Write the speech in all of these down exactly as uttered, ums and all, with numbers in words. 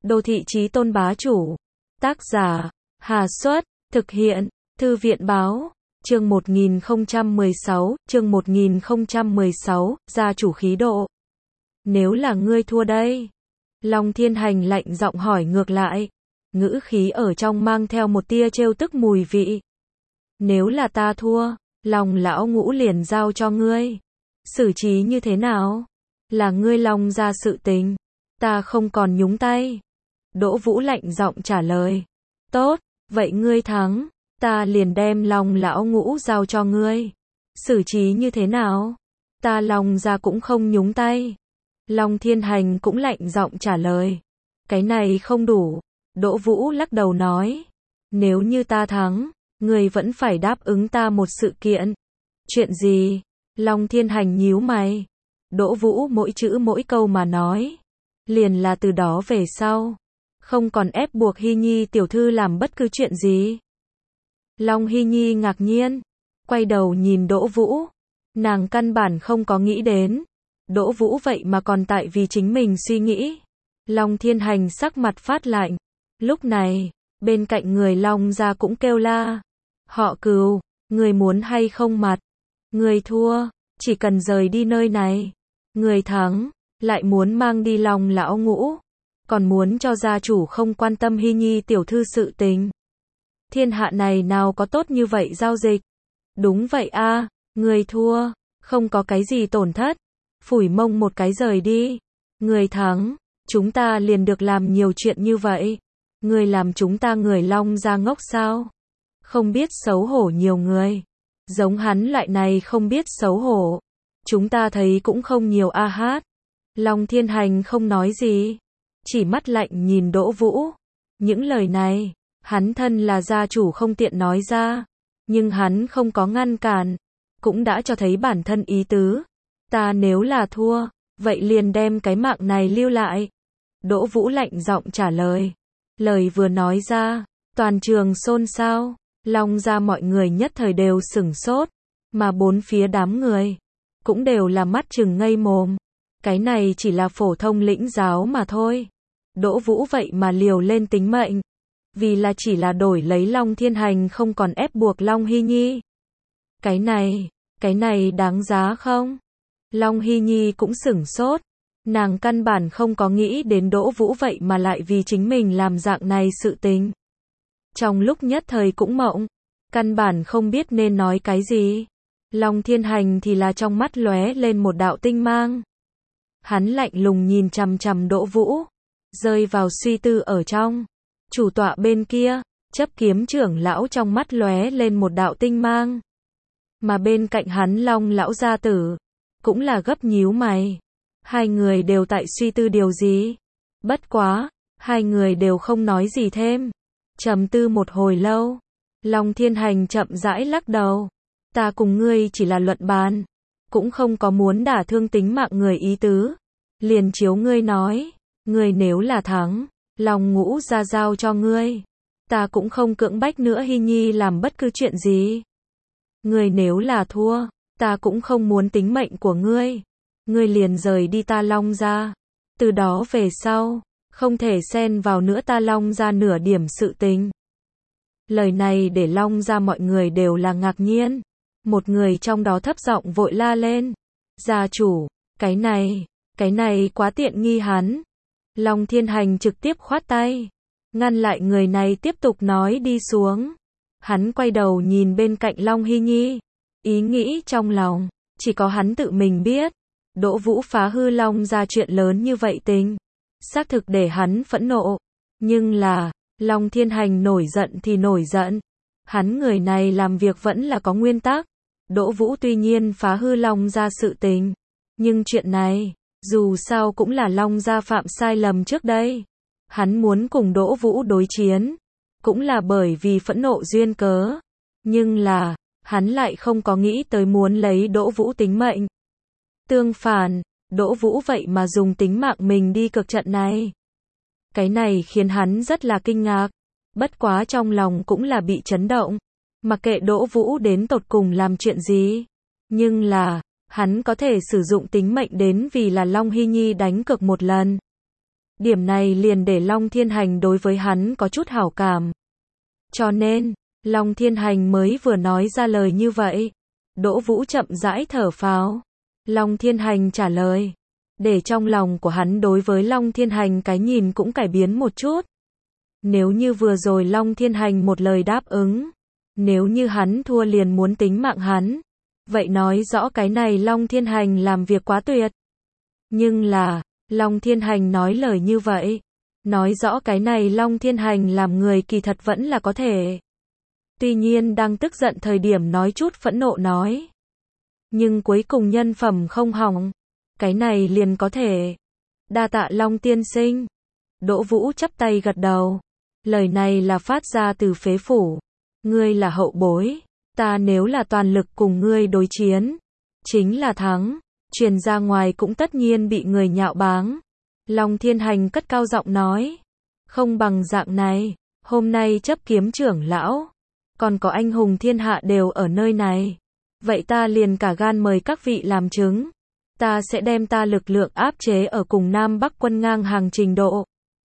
Đô thị chí tôn bá chủ. Tác giả, Hà Xuất, thực hiện, Thư viện Báo. Chương một nghìn không trăm mười sáu, chương một nghìn không trăm mười sáu, gia chủ khí độ. Nếu là ngươi thua đây? Long Thiên Hành lạnh giọng hỏi ngược lại. Ngữ khí ở trong mang theo một tia trêu tức mùi vị. Nếu là ta thua, Long lão ngũ liền giao cho ngươi. Xử trí như thế nào? Là ngươi Long ra sự tình. Ta không còn nhúng tay. Đỗ Vũ lạnh giọng trả lời. Tốt, vậy ngươi thắng. Ta liền đem Long lão ngũ giao cho ngươi. Xử trí như thế nào? Ta Long ra cũng không nhúng tay. Long Thiên Hành cũng lạnh giọng trả lời. Cái này không đủ. Đỗ Vũ lắc đầu nói. Nếu như ta thắng, ngươi vẫn phải đáp ứng ta một sự kiện. Chuyện gì? Long Thiên Hành nhíu mày. Đỗ Vũ mỗi chữ mỗi câu mà nói. Liền là từ đó về sau. Không còn ép buộc Hy Nhi tiểu thư làm bất cứ chuyện gì. Long Hy Nhi ngạc nhiên. Quay đầu nhìn Đỗ Vũ. Nàng căn bản không có nghĩ đến. Đỗ Vũ vậy mà còn tại vì chính mình suy nghĩ. Long Thiên Hành sắc mặt phát lạnh. Lúc này, bên cạnh người Long gia cũng kêu la. Họ Cừu, người muốn hay không mặt? Người thua, chỉ cần rời đi nơi này. Người thắng, lại muốn mang đi Long lão ngũ. Còn muốn cho gia chủ không quan tâm Hy Nhi tiểu thư sự tình. Thiên hạ này nào có tốt như vậy giao dịch? Đúng vậy a, người thua, không có cái gì tổn thất. Phủi mông một cái rời đi. Người thắng, chúng ta liền được làm nhiều chuyện như vậy. Người làm chúng ta người Long gia ngốc sao? Không biết xấu hổ nhiều người. Giống hắn loại này không biết xấu hổ. Chúng ta thấy cũng không nhiều a hát. Long Thiên Hành không nói gì. Chỉ mắt lạnh nhìn Đỗ Vũ. Những lời này, hắn thân là gia chủ không tiện nói ra. Nhưng hắn không có ngăn cản. Cũng đã cho thấy bản thân ý tứ. Ta nếu là thua, vậy liền đem cái mạng này lưu lại. Đỗ Vũ lạnh giọng trả lời. Lời vừa nói ra, toàn trường xôn xao. Long gia mọi người nhất thời đều sửng sốt. Mà bốn phía đám người cũng đều là mắt trừng ngây mồm. Cái này chỉ là phổ thông lĩnh giáo mà thôi. Đỗ Vũ vậy mà liều lên tính mệnh. Vì là chỉ là đổi lấy Long Thiên Hành không còn ép buộc Long Hy Nhi. Cái này, cái này đáng giá không? Long Hy Nhi cũng sửng sốt. Nàng căn bản không có nghĩ đến Đỗ Vũ vậy mà lại vì chính mình làm dạng này sự tình. Trong lúc nhất thời cũng mộng. Căn bản không biết nên nói cái gì. Long Thiên Hành thì là trong mắt lóe lên một đạo tinh mang. Hắn lạnh lùng nhìn chằm chằm Đỗ Vũ. Rơi vào suy tư ở trong. Chủ tọa bên kia, chấp kiếm trưởng lão trong mắt lóe lên một đạo tinh mang. Mà bên cạnh hắn Long lão gia tử. Cũng là gấp nhíu mày. Hai người đều tại suy tư điều gì. Bất quá, hai người đều không nói gì thêm. Trầm tư một hồi lâu. Long Thiên Hành chậm rãi lắc đầu. Ta cùng ngươi chỉ là luận bàn. Cũng không có muốn đả thương tính mạng người ý tứ. Liền chiếu ngươi nói. Ngươi nếu là thắng, Long ngũ ra giao cho ngươi. Ta cũng không cưỡng bách nữa Hy Nhi làm bất cứ chuyện gì. Ngươi nếu là thua, ta cũng không muốn tính mệnh của ngươi. Ngươi liền rời đi ta Long ra. Từ đó về sau, không thể xen vào nữa ta Long ra nửa điểm sự tình. Lời này để Long ra mọi người đều là ngạc nhiên. Một người trong đó thấp giọng vội la lên. Gia chủ, cái này, cái này quá tiện nghi hắn. Long Thiên Hành trực tiếp khoát tay. Ngăn lại người này tiếp tục nói đi xuống. Hắn quay đầu nhìn bên cạnh Long Hy Nhi. Ý nghĩ trong lòng, chỉ có hắn tự mình biết. Đỗ Vũ phá hư Long ra chuyện lớn như vậy tình. Xác thực để hắn phẫn nộ. Nhưng là, Long Thiên Hành nổi giận thì nổi giận. Hắn người này làm việc vẫn là có nguyên tắc. Đỗ Vũ tuy nhiên phá hư Long ra sự tình. Nhưng chuyện này, dù sao cũng là Long gia phạm sai lầm trước đây. Hắn muốn cùng Đỗ Vũ đối chiến. Cũng là bởi vì phẫn nộ duyên cớ. Nhưng là, hắn lại không có nghĩ tới muốn lấy Đỗ Vũ tính mệnh. Tương phản, Đỗ Vũ vậy mà dùng tính mạng mình đi cực trận này. Cái này khiến hắn rất là kinh ngạc. Bất quá trong lòng cũng là bị chấn động. Mặc kệ Đỗ Vũ đến tột cùng làm chuyện gì. Nhưng là, hắn có thể sử dụng tính mệnh đến vì là Long Hy Nhi đánh cược một lần. Điểm này liền để Long Thiên Hành đối với hắn có chút hảo cảm. Cho nên, Long Thiên Hành mới vừa nói ra lời như vậy. Đỗ Vũ chậm rãi thở phào. Long Thiên Hành trả lời. Để trong lòng của hắn đối với Long Thiên Hành cái nhìn cũng cải biến một chút. Nếu như vừa rồi Long Thiên Hành một lời đáp ứng. Nếu như hắn thua liền muốn tính mạng hắn. Vậy nói rõ cái này Long Thiên Hành làm việc quá tuyệt. Nhưng là, Long Thiên Hành nói lời như vậy. Nói rõ cái này Long Thiên Hành làm người kỳ thật vẫn là có thể. Tuy nhiên đang tức giận thời điểm nói chút phẫn nộ nói. Nhưng cuối cùng nhân phẩm không hỏng. Cái này liền có thể. Đa tạ Long tiên sinh. Đỗ Vũ chắp tay gật đầu. Lời này là phát ra từ phế phủ. Ngươi là hậu bối. Ta nếu là toàn lực cùng ngươi đối chiến. Chính là thắng. Truyền ra ngoài cũng tất nhiên bị người nhạo báng. Long Thiên Hành cất cao giọng nói. Không bằng dạng này. Hôm nay chấp kiếm trưởng lão. Còn có anh hùng thiên hạ đều ở nơi này. Vậy ta liền cả gan mời các vị làm chứng. Ta sẽ đem ta lực lượng áp chế ở cùng Nam Bắc quân ngang hàng trình độ.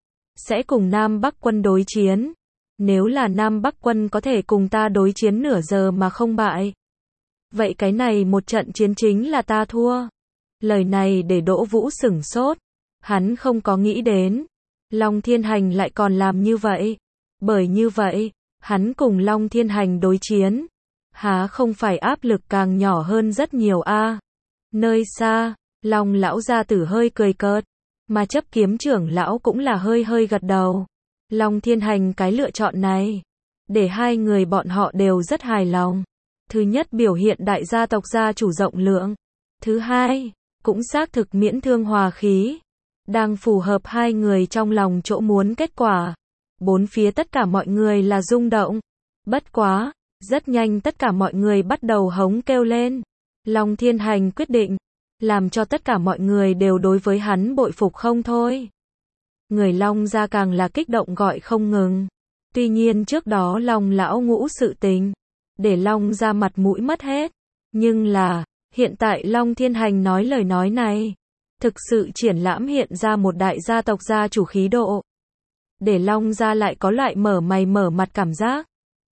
Sẽ cùng Nam Bắc quân đối chiến. Nếu là Nam Bắc quân có thể cùng ta đối chiến nửa giờ mà không bại. Vậy cái này một trận chiến chính là ta thua. Lời này để Đỗ Vũ sửng sốt. Hắn không có nghĩ đến. Long Thiên Hành lại còn làm như vậy. Bởi như vậy, hắn cùng Long Thiên Hành đối chiến. Há không phải áp lực càng nhỏ hơn rất nhiều a à. Nơi xa, Long lão gia tử hơi cười cợt. Mà chấp kiếm trưởng lão cũng là hơi hơi gật đầu. Long Thiên Hành cái lựa chọn này. Để hai người bọn họ đều rất hài lòng. Thứ nhất biểu hiện đại gia tộc gia chủ rộng lượng. Thứ hai, cũng xác thực miễn thương hòa khí. Đang phù hợp hai người trong lòng chỗ muốn kết quả. Bốn phía tất cả mọi người là rung động. Bất quá, rất nhanh tất cả mọi người bắt đầu hống kêu lên. Long Thiên Hành quyết định, làm cho tất cả mọi người đều đối với hắn bội phục không thôi. Người Long gia càng là kích động gọi không ngừng. Tuy nhiên trước đó Long lão ngũ sự tình, để Long gia mặt mũi mất hết. Nhưng là, hiện tại Long Thiên Hành nói lời nói này, thực sự triển lãm hiện ra một đại gia tộc gia chủ khí độ. Để Long gia lại có loại mở mày mở mặt cảm giác.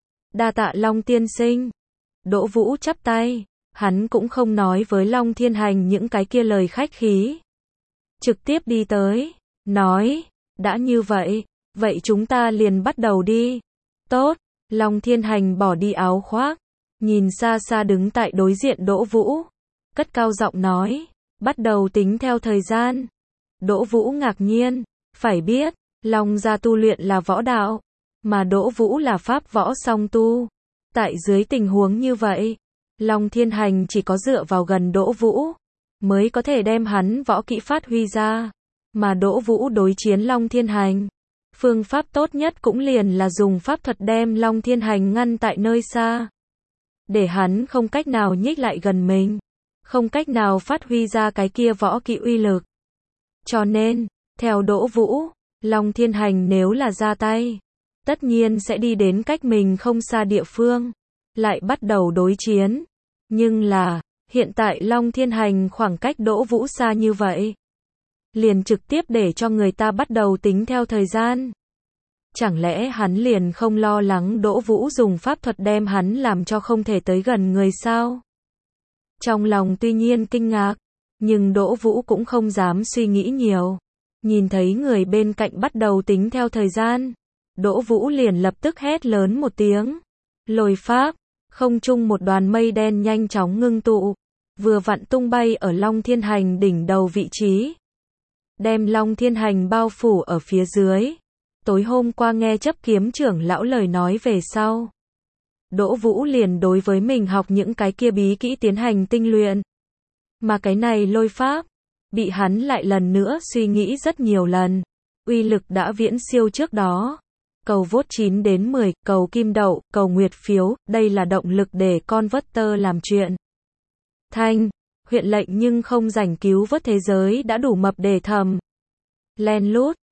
Đa tạ Long tiên sinh. Đỗ Vũ chắp tay. Hắn cũng không nói với Long Thiên Hành những cái kia lời khách khí. Trực tiếp đi tới. Nói. Đã như vậy. Vậy chúng ta liền bắt đầu đi. Tốt. Long Thiên Hành bỏ đi áo khoác. Nhìn xa xa đứng tại đối diện Đỗ Vũ. Cất cao giọng nói. Bắt đầu tính theo thời gian. Đỗ Vũ ngạc nhiên. Phải biết. Long gia tu luyện là võ đạo. Mà Đỗ Vũ là pháp võ song tu. Tại dưới tình huống như vậy, Long Thiên Hành chỉ có dựa vào gần Đỗ Vũ, mới có thể đem hắn võ kỹ phát huy ra. Mà Đỗ Vũ đối chiến Long Thiên Hành, phương pháp tốt nhất cũng liền là dùng pháp thuật đem Long Thiên Hành ngăn tại nơi xa. Để hắn không cách nào nhích lại gần mình, không cách nào phát huy ra cái kia võ kỹ uy lực. Cho nên, theo Đỗ Vũ, Long Thiên Hành nếu là ra tay, tất nhiên sẽ đi đến cách mình không xa địa phương, lại bắt đầu đối chiến. Nhưng là, hiện tại Long Thiên Hành khoảng cách Đỗ Vũ xa như vậy, liền trực tiếp để cho người ta bắt đầu tính theo thời gian. Chẳng lẽ hắn liền không lo lắng Đỗ Vũ dùng pháp thuật đem hắn làm cho không thể tới gần người sao? Trong lòng tuy nhiên kinh ngạc, nhưng Đỗ Vũ cũng không dám suy nghĩ nhiều. Nhìn thấy người bên cạnh bắt đầu tính theo thời gian, Đỗ Vũ liền lập tức hét lớn một tiếng. Lôi pháp, không trung một đoàn mây đen nhanh chóng ngưng tụ, vừa vặn tung bay ở Long Thiên Hành đỉnh đầu vị trí. Đem Long Thiên Hành bao phủ ở phía dưới. Tối hôm qua nghe chấp kiếm trưởng lão lời nói về sau, Đỗ Vũ liền đối với mình học những cái kia bí kỹ tiến hành tinh luyện. Mà cái này lôi pháp, bị hắn lại lần nữa suy nghĩ rất nhiều lần. Uy lực đã viễn siêu trước đó. Cầu vote chín đến mười, cầu kim đậu, cầu nguyệt phiếu, đây là động lực để con vớt tơ làm chuyện. Thanh, huyện lệnh nhưng không rảnh cứu vớt thế giới đã đủ mập để thầm. Len lút,